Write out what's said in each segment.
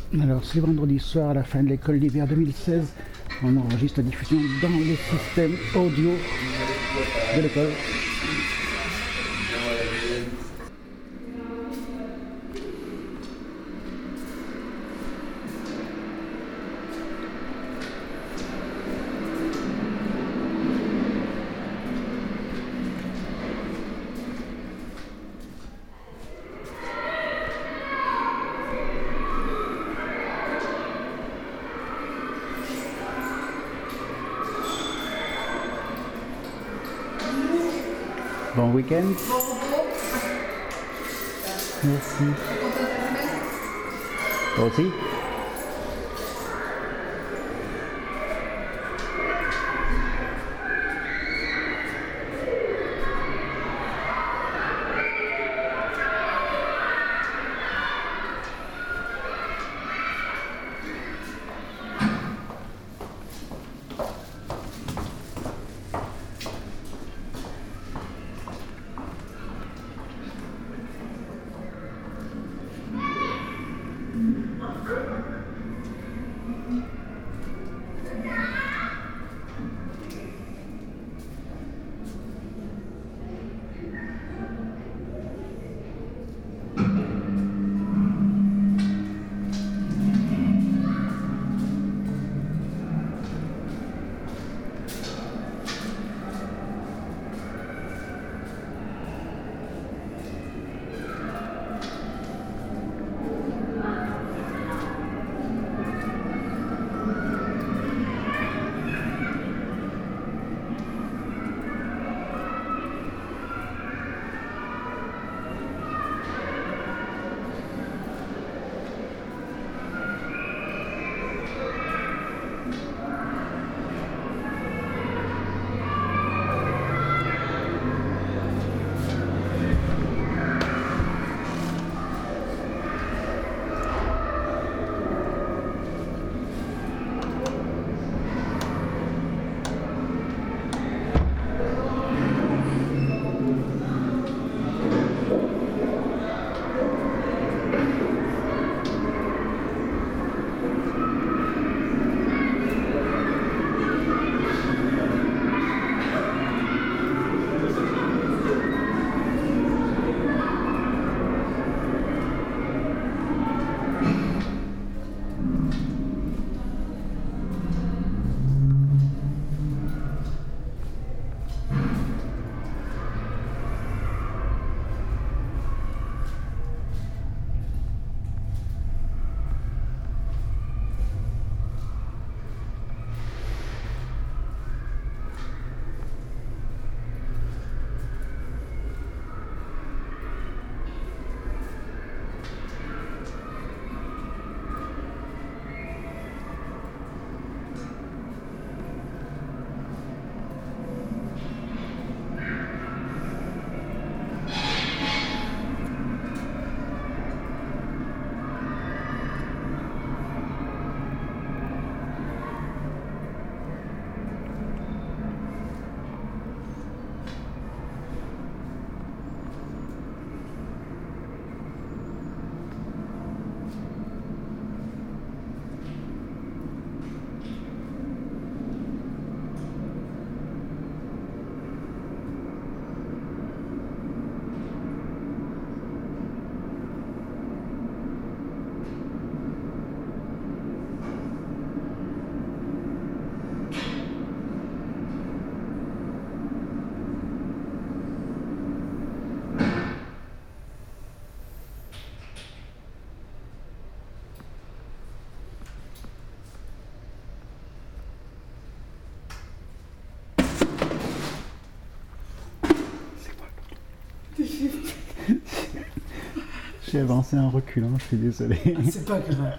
Alors c'est vendredi soir à la fin de l'école d'hiver 2016. On enregistre la diffusion dans les systèmes audio de l'école. Bon week-end. Merci. Toi aussi. J'ai avancé en reculant, je suis désolé. C'est pas grave.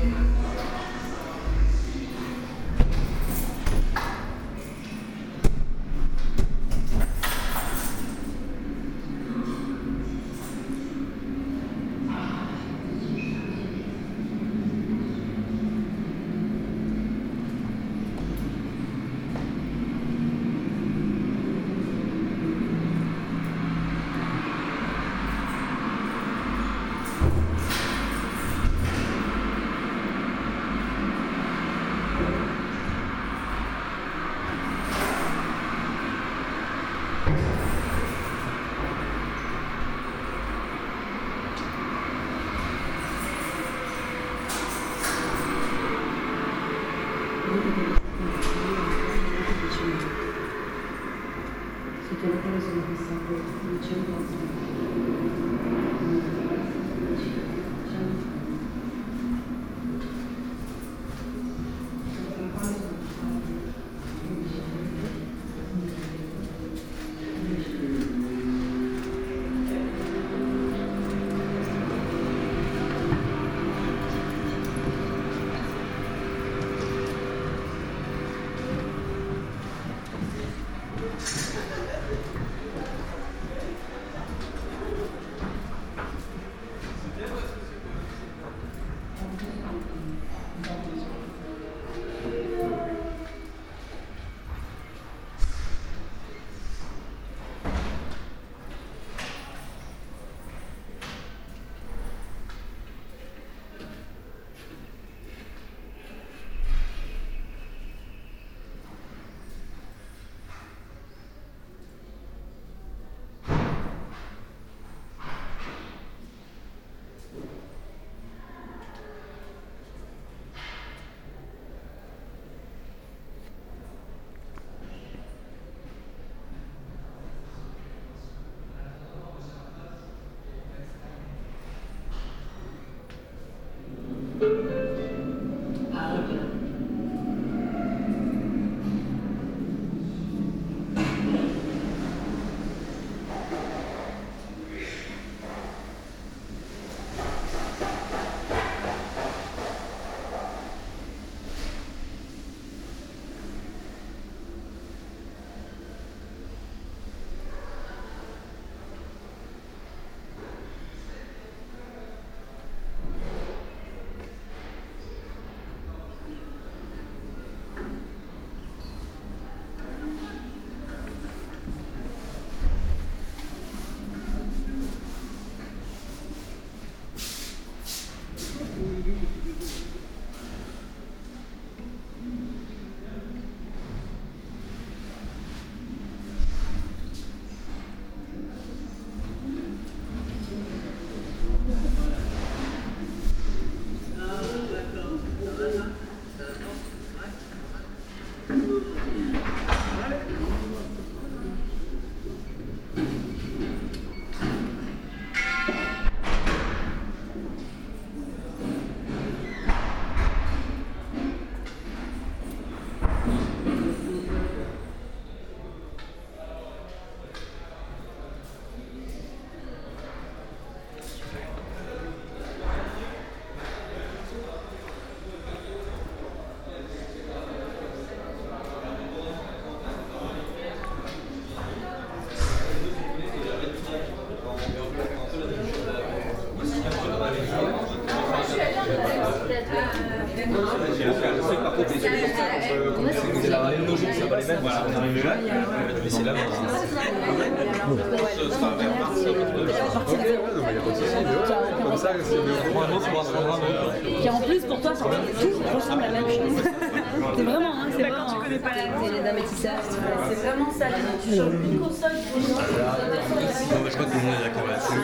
Qui en plus pour toi, tout ressemble à la même chose. C'est vraiment, hein, c'est vraiment. Tu connais pas la c'est les améthystaires. C'est vraiment ça. Tu changes une console pour Je crois que tout le monde est d'accord là-dessus.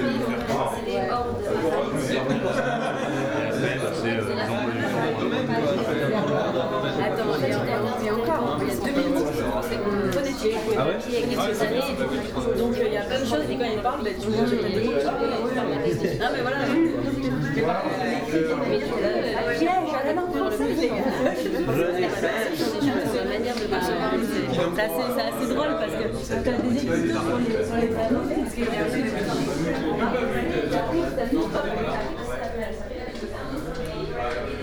Attends, et encore, en plus, 2011, c'est mon phonétique avec quelques années. Donc il y a plein de choses, et quand il parle, tu vois, j'ai des mots qui parlent. Non, mais voilà. C'est une manière de percevoir. C'est assez drôle parce que tu as des écouteurs sur les panneaux. Parce que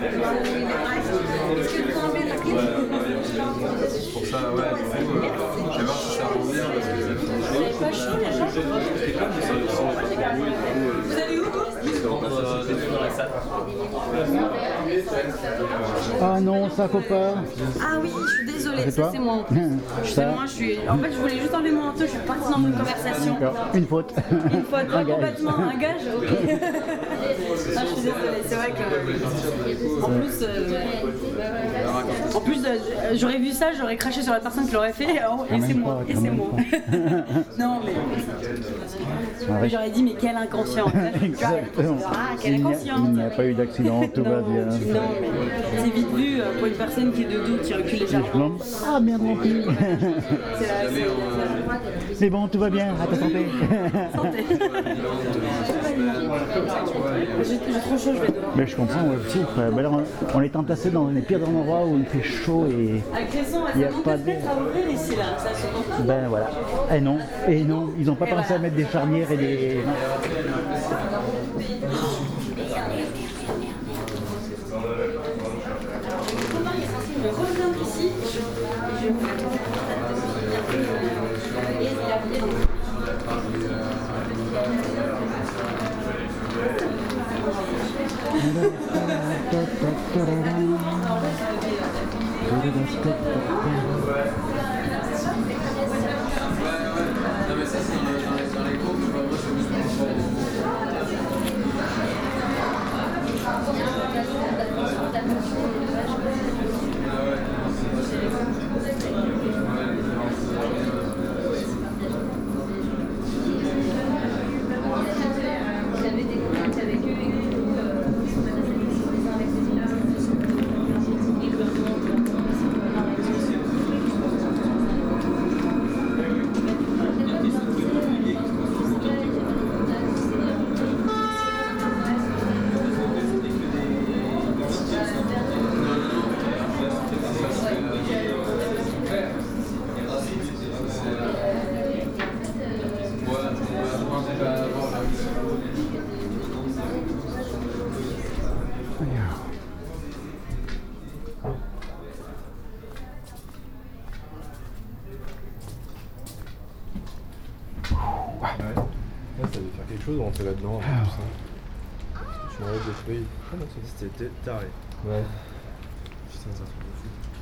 Pour ça, ouais, du coup, je vais voir si ça rend bien parce que Vous avez pas chaud les gens? Vous allez où? Ah non, ça faut pas. Ah oui, je suis désolée, C'est ça toi c'est moi. En fait, je voulais juste enlever mon manteau, je suis partie dans une conversation. D'accord, une faute. Une fois, Un gage. complètement un gage, ok. Ah, je suis désolée, c'est vrai que. En plus, j'aurais vu ça, j'aurais craché sur la personne qui l'aurait fait, et c'est moi. Et c'est moi. Non, mais j'aurais dit, mais quel inconscient. Exactement. Ah, quel inconscient. Il n'y a pas eu d'accident, tout va bien. Non, mais c'est vite vu pour une personne qui est de dos, qui recule légèrement. Ah merde non plus. C'est là, C'est bon, tout va bien, à ta santé. santé. J'ai trop chaud, je vais dehors. Mais je comprends, ouais, fou. Ben là, on est entassé dans les pires endroits où il fait chaud et Avec Cresson, il y a ça pas manque de... peut-être à ouvrir ici, là, ça se comprend. Ben voilà. Et non, ils n'ont pas pensé à mettre des charnières et des... Je reviens ici, je vous fais non, mais ça, c'est dans les cours, moi, je me Ouais, ça devait faire quelque chose de rentrer là-dedans. Tout ça. Je m'enlève des feuilles. Ah non, c'était taré. Ouais. Putain, c'est un truc de fou.